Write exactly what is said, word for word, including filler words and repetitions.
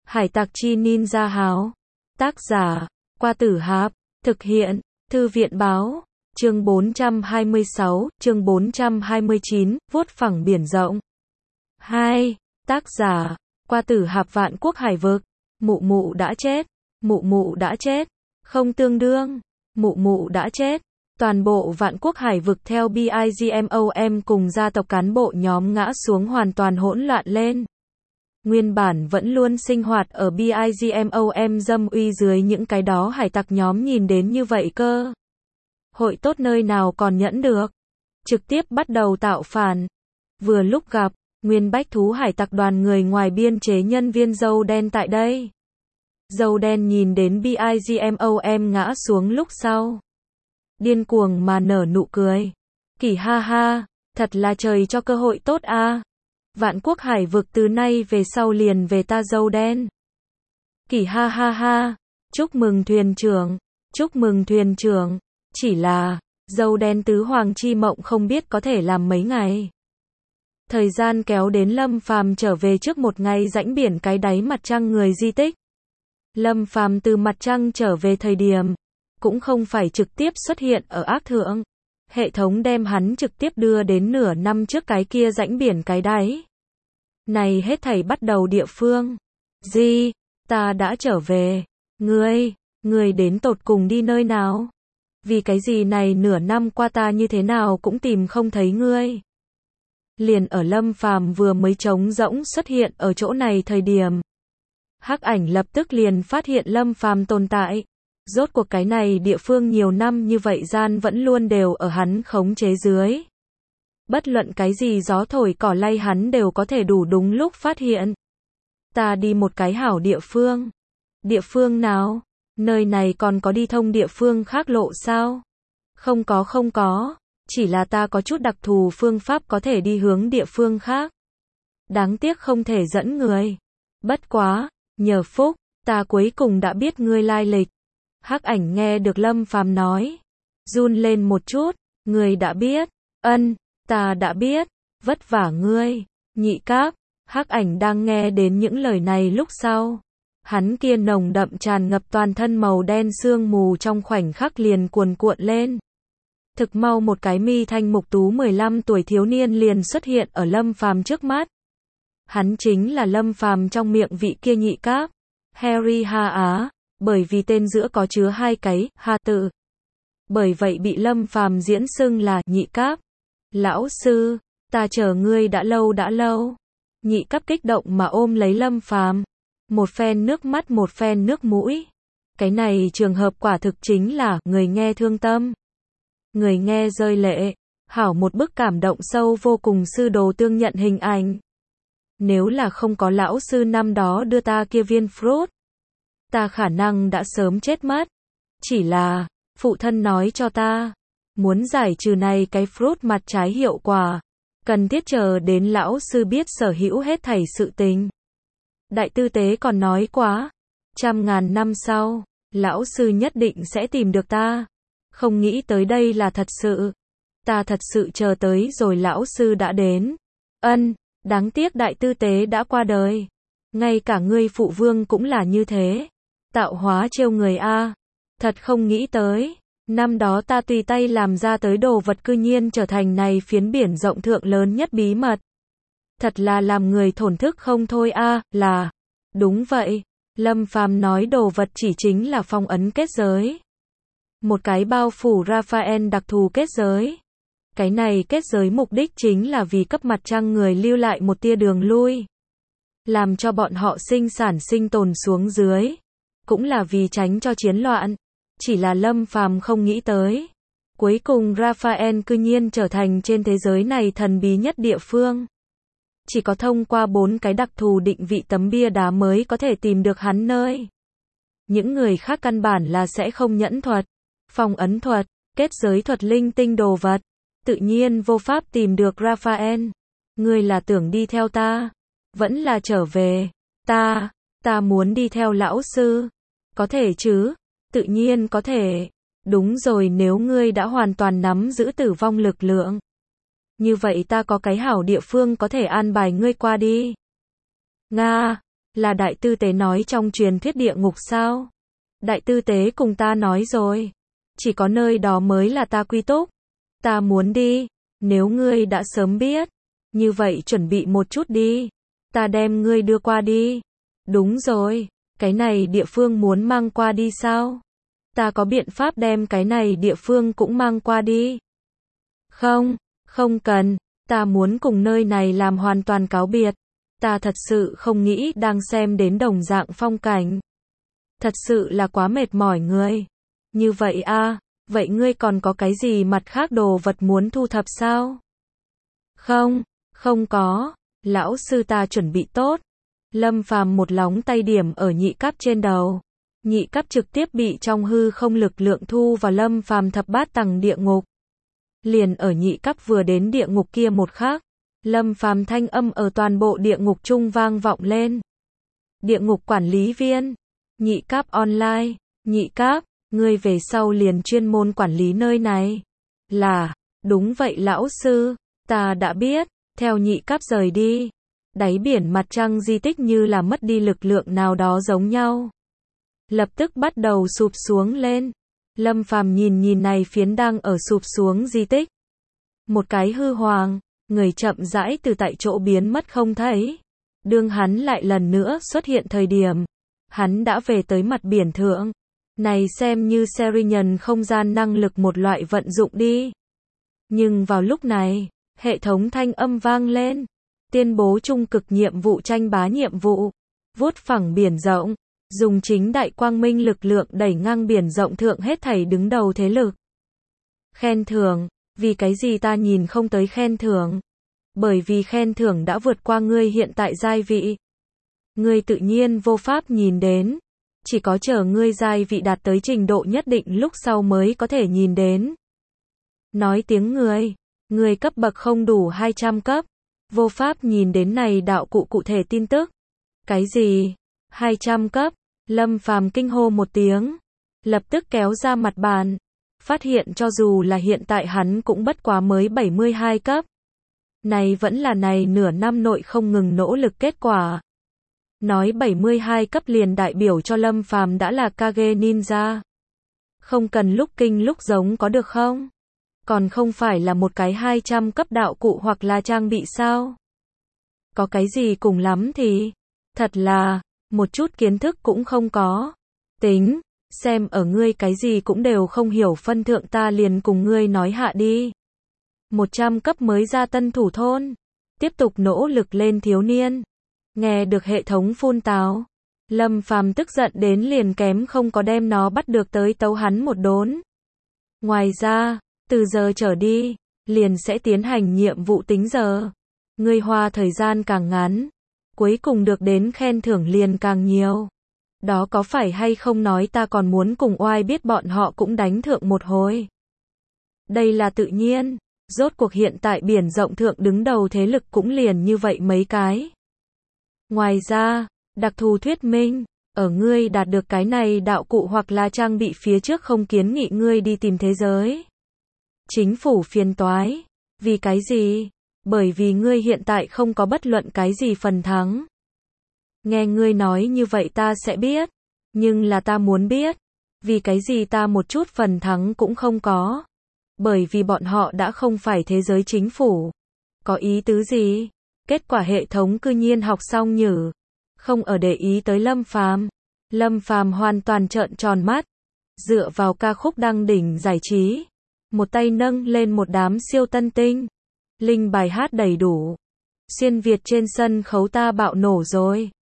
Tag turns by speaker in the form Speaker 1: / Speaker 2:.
Speaker 1: Hải tặc chi ninja háo. Tác giả, Qua Tử Hạp. Thực hiện, Thư viện báo. Chương bốn trăm hai mươi sáu, chương bốn trăm hai mươi chín, vuốt phẳng biển rộng. hai. Tác giả, Qua Tử Hạp. Vạn Quốc Hải vực. Mụ mụ đã chết. Mụ mụ đã chết. Không tương đương. Mụ mụ đã chết. Toàn bộ Vạn Quốc Hải vực theo BIGMOM cùng gia tộc cán bộ nhóm ngã xuống hoàn toàn hỗn loạn lên. Nguyên bản vẫn luôn sinh hoạt ở BIGMOM dâm uy dưới những cái đó hải tặc nhóm nhìn đến như vậy cơ. Hội tốt nơi nào còn nhẫn được. Trực tiếp bắt đầu tạo phản. Vừa lúc gặp, Nguyên Bách Thú hải tặc đoàn người ngoài biên chế nhân viên dâu đen tại đây. Dâu đen nhìn đến BIGMOM ngã xuống lúc sau. Điên cuồng mà nở nụ cười. Kỳ ha ha, thật là trời cho cơ hội tốt a. Vạn Quốc Hải vực từ nay về sau liền về ta dâu đen. Kỳ ha ha ha, chúc mừng thuyền trưởng, chúc mừng thuyền trưởng. Chỉ là, dâu đen tứ hoàng chi mộng không biết có thể làm mấy ngày. Thời gian kéo đến Lâm Phàm trở về trước một ngày rãnh biển cái đáy mặt trăng người di tích. Lâm Phàm từ mặt trăng trở về thời điểm, cũng không phải trực tiếp xuất hiện ở ác thượng. Hệ thống đem hắn trực tiếp đưa đến nửa năm trước cái kia rãnh biển cái đáy. Này hết thảy bắt đầu địa phương. Gì? Ta đã trở về. Ngươi, ngươi đến tột cùng đi nơi nào? Vì cái gì này nửa năm qua ta như thế nào cũng tìm không thấy ngươi. Liền ở Lâm Phàm vừa mới trống rỗng xuất hiện ở chỗ này thời điểm. Hắc Ảnh lập tức liền phát hiện Lâm Phàm tồn tại. Rốt cuộc cái này địa phương nhiều năm như vậy gian vẫn luôn đều ở hắn khống chế dưới. Bất luận cái gì gió thổi cỏ lay hắn đều có thể đủ đúng lúc phát hiện. Ta đi một cái hảo địa phương. Địa phương nào? Nơi này còn có đi thông địa phương khác lộ sao? Không có không có. Chỉ là ta có chút đặc thù phương pháp có thể đi hướng địa phương khác. Đáng tiếc không thể dẫn người. Bất quá, nhờ phúc, ta cuối cùng đã biết ngươi lai lịch. Hắc Ảnh nghe được Lâm Phàm nói. Run lên một chút. Ngươi đã biết. Ân, ta đã biết. Vất vả ngươi. Nhị Cáp. Hắc Ảnh đang nghe đến những lời này lúc sau. Hắn kia nồng đậm tràn ngập toàn thân màu đen sương mù trong khoảnh khắc liền cuồn cuộn lên. Thực mau một cái mi thanh mục tú mười lăm tuổi thiếu niên liền xuất hiện ở Lâm Phàm trước mắt. Hắn chính là Lâm Phàm trong miệng vị kia Nhị Cáp. Harry Ha Á. Bởi vì tên giữa có chứa hai cái Ha tự. Bởi vậy bị Lâm Phàm diễn xưng là Nhị Cáp. Lão sư, ta chờ ngươi đã lâu đã lâu. Nhị Cáp kích động mà ôm lấy Lâm Phàm. Một phen nước mắt một phen nước mũi. Cái này trường hợp quả thực chính là người nghe thương tâm. Người nghe rơi lệ. Hảo một bức cảm động sâu vô cùng sư đồ tương nhận hình ảnh. Nếu là không có lão sư năm đó đưa ta kia viên fruit, ta khả năng đã sớm chết mất. Chỉ là, phụ thân nói cho ta, muốn giải trừ này cái fruit mặt trái hiệu quả, cần thiết chờ đến lão sư biết sở hữu hết thảy sự tình. Đại tư tế còn nói quá, trăm ngàn năm sau, lão sư nhất định sẽ tìm được ta. Không nghĩ tới đây là thật sự. Ta thật sự chờ tới rồi lão sư đã đến. Ân, đáng tiếc đại tư tế đã qua đời. Ngay cả ngươi phụ vương cũng là như thế. Tạo hóa trêu người a. Thật không nghĩ tới. Năm đó ta tùy tay làm ra tới đồ vật cư nhiên trở thành này phiến biển rộng thượng lớn nhất bí mật. Thật là làm người thổn thức không thôi a, là. Đúng vậy. Lâm Phàm nói đồ vật chỉ chính là phong ấn kết giới. Một cái bao phủ Raphael đặc thù kết giới. Cái này kết giới mục đích chính là vì cấp mặt trăng người lưu lại một tia đường lui. Làm cho bọn họ sinh sản sinh tồn xuống dưới. Cũng là vì tránh cho chiến loạn. Chỉ là Lâm Phàm không nghĩ tới. Cuối cùng Raphael cư nhiên trở thành trên thế giới này thần bí nhất địa phương. Chỉ có thông qua bốn cái đặc thù định vị tấm bia đá mới có thể tìm được hắn nơi. Những người khác căn bản là sẽ không nhẫn thuật, phong ấn thuật, kết giới thuật linh tinh đồ vật. Tự nhiên vô pháp tìm được Raphael. Ngươi là tưởng đi theo ta? Vẫn là trở về? Ta, ta muốn đi theo lão sư. Có thể chứ? Tự nhiên có thể. Đúng rồi, nếu ngươi đã hoàn toàn nắm giữ tử vong lực lượng. Như vậy ta có cái hảo địa phương có thể an bài ngươi qua đi. Nga, Là đại tư tế nói trong truyền thuyết địa ngục sao? Đại tư tế cùng ta nói rồi. Chỉ có nơi đó mới là ta quy túc. Ta muốn đi. Nếu ngươi đã sớm biết. Như vậy chuẩn bị một chút đi. Ta đem ngươi đưa qua đi. Đúng rồi. Cái này địa phương muốn mang qua đi sao? Ta có biện pháp đem cái này địa phương cũng mang qua đi. Không, không cần. Ta muốn cùng nơi này làm hoàn toàn cáo biệt. Ta thật sự không nghĩ đang xem đến đồng dạng phong cảnh. Thật sự là quá mệt mỏi ngươi. Như vậy a, vậy ngươi còn có cái gì mặt khác đồ vật muốn thu thập sao? Không, không có. Lão sư ta chuẩn bị tốt. Lâm Phàm một lóng tay điểm ở nhị cấp trên đầu. Nhị cấp trực tiếp bị trong hư không lực lượng thu vào Lâm Phàm thập bát tầng địa ngục. Liền ở nhị cấp vừa đến địa ngục kia một khắc, Lâm Phàm thanh âm ở toàn bộ địa ngục trung vang vọng lên. Địa ngục quản lý viên, nhị cấp online, nhị cấp, ngươi về sau liền chuyên môn quản lý nơi này. Là, đúng vậy lão sư, ta đã biết, theo nhị cấp rời đi. Đáy biển mặt trăng di tích như là mất đi lực lượng nào đó giống nhau. Lập tức bắt đầu sụp xuống lên. Lâm Phàm nhìn nhìn này phiến đang ở sụp xuống di tích. Một cái hư hoàng, người chậm rãi từ tại chỗ biến mất không thấy. Đương hắn lại lần nữa xuất hiện thời điểm, hắn đã về tới mặt biển thượng. Này xem như Serinhân không gian năng lực một loại vận dụng đi. Nhưng vào lúc này, hệ thống thanh âm vang lên. Tuyên bố trung cực nhiệm vụ tranh bá nhiệm vụ. Vuốt phẳng biển rộng. Dùng chính đại quang minh lực lượng đẩy ngang biển rộng thượng hết thảy đứng đầu thế lực. Khen thưởng. Vì cái gì ta nhìn không tới khen thưởng? Bởi vì khen thưởng đã vượt qua ngươi hiện tại giai vị. Ngươi tự nhiên vô pháp nhìn đến. Chỉ có chờ ngươi giai vị đạt tới trình độ nhất định lúc sau mới có thể nhìn đến. Nói tiếng người. Ngươi cấp bậc không đủ hai trăm cấp. Vô pháp nhìn đến này đạo cụ cụ thể tin tức. Cái gì? hai trăm cấp. Lâm Phàm kinh hô một tiếng. Lập tức kéo ra mặt bàn. Phát hiện cho dù là hiện tại hắn cũng bất quá mới bảy mươi hai cấp. Này vẫn là này nửa năm nội không ngừng nỗ lực kết quả. Nói bảy mươi hai cấp liền đại biểu cho Lâm Phàm đã là Kage Ninja. Không cần lúc kinh lúc giống có được không? Còn không phải là một cái hai trăm cấp đạo cụ hoặc là trang bị sao? Có cái gì cùng lắm thì? Thật là, một chút kiến thức cũng không có. Tính, xem ở ngươi cái gì cũng đều không hiểu phân thượng ta liền cùng ngươi nói hạ đi. một trăm cấp mới ra tân thủ thôn. Tiếp tục nỗ lực lên thiếu niên. Nghe được hệ thống phun tào. Lâm Phàm tức giận đến liền kém không có đem nó bắt được tới tấu hắn một đốn. Ngoài ra, từ giờ trở đi, liền sẽ tiến hành nhiệm vụ tính giờ. Ngươi hoa thời gian càng ngắn. Cuối cùng được đến khen thưởng liền càng nhiều. Đó có phải hay không nói ta còn muốn cùng oai biết bọn họ cũng đánh thượng một hồi. Đây là tự nhiên. Rốt cuộc hiện tại biển rộng thượng đứng đầu thế lực cũng liền như vậy mấy cái. Ngoài ra, đặc thù thuyết minh, ở ngươi đạt được cái này đạo cụ hoặc là trang bị phía trước không kiến nghị ngươi đi tìm thế giới. Chính phủ phiền toái. Vì cái gì? Bởi vì ngươi hiện tại không có bất luận cái gì phần thắng. Nghe ngươi nói như vậy ta sẽ biết. Nhưng là ta muốn biết. Vì cái gì ta một chút phần thắng cũng không có. Bởi vì bọn họ đã không phải thế giới chính phủ. Có ý tứ gì? Kết quả hệ thống cư nhiên học xong nhử. Không ở để ý tới Lâm Phàm. Lâm Phàm hoàn toàn trợn tròn mắt. Dựa vào ca khúc đăng đỉnh giải trí. Một tay nâng lên một đám siêu tân tinh. Linh bài hát đầy đủ. Xuyên Việt trên sân khấu ta bạo nổ rồi.